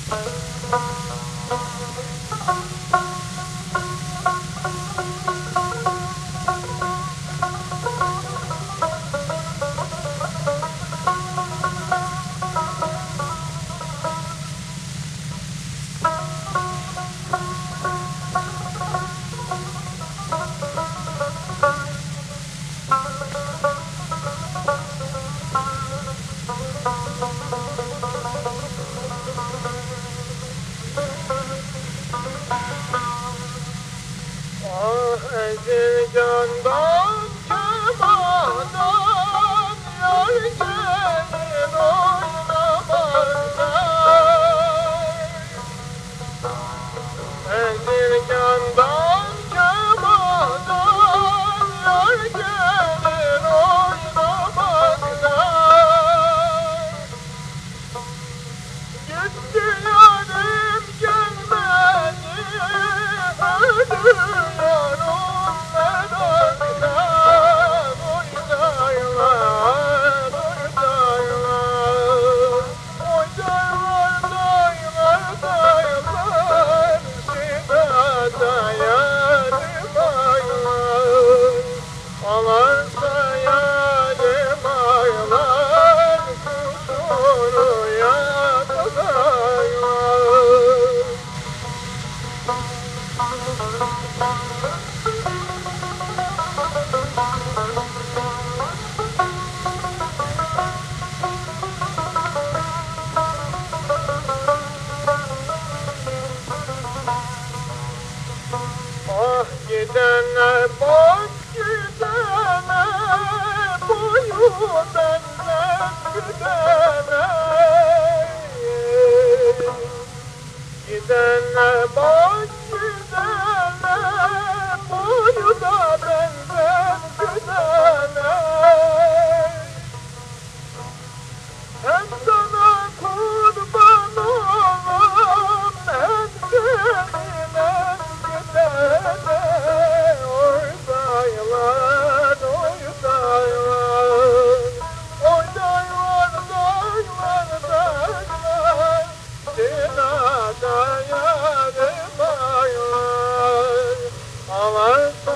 Ezirgan'dan kemadan yar gelir oynamazlar. Ezirgan'dan kemadan yar gelir oynamazlar. Gitti yarim gelmedi ölüyorum. Alarsa yarim aylar kusuru yakadaylar. Ah gidene bak gidene boyu benden gidene. Gidene bak gidene boyu da benden gidene. Hem sana kurban olam hem seninle gidene. Oydaylar, oydaylar, oydaylar, daylar, daylar, dinada yarim aylar. Alarsa